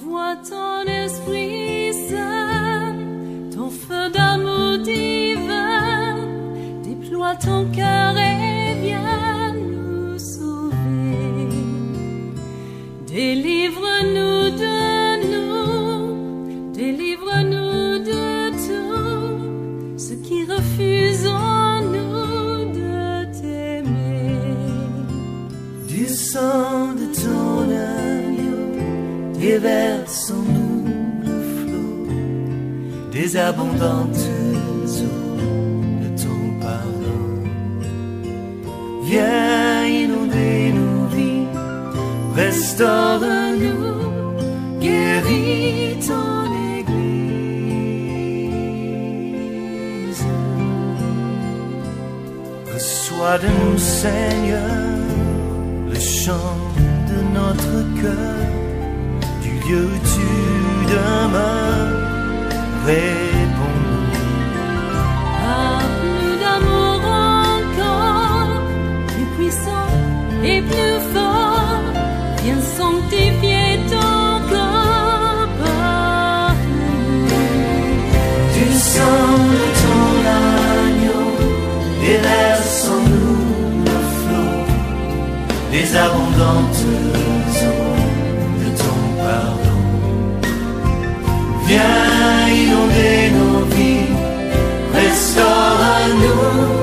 Envoie ton esprit saint, ton feu d'amour divin, déploie ton cœur et viens nous sauver. Délivre-nous de nous, délivre-nous de tout ce qui refuse en nous de t'aimer. Du sang de ton agneau, déverse en nous le flot des abondantes eaux de ton pardon. Viens inonder nos vies, restaure-nous, guéris ton Église. Reçois de nous, Seigneur, le chant de notre cœur, du lieu où tu demeures, réponds-nous. Plus d'amour encore, plus puissant et plus fort, viens sanctifier ton corps par nous. Du sang de ton agneau, déverse en nous le flot des abondantes eaux de ton pardon. Viens inonder nos vies, restaure-nous.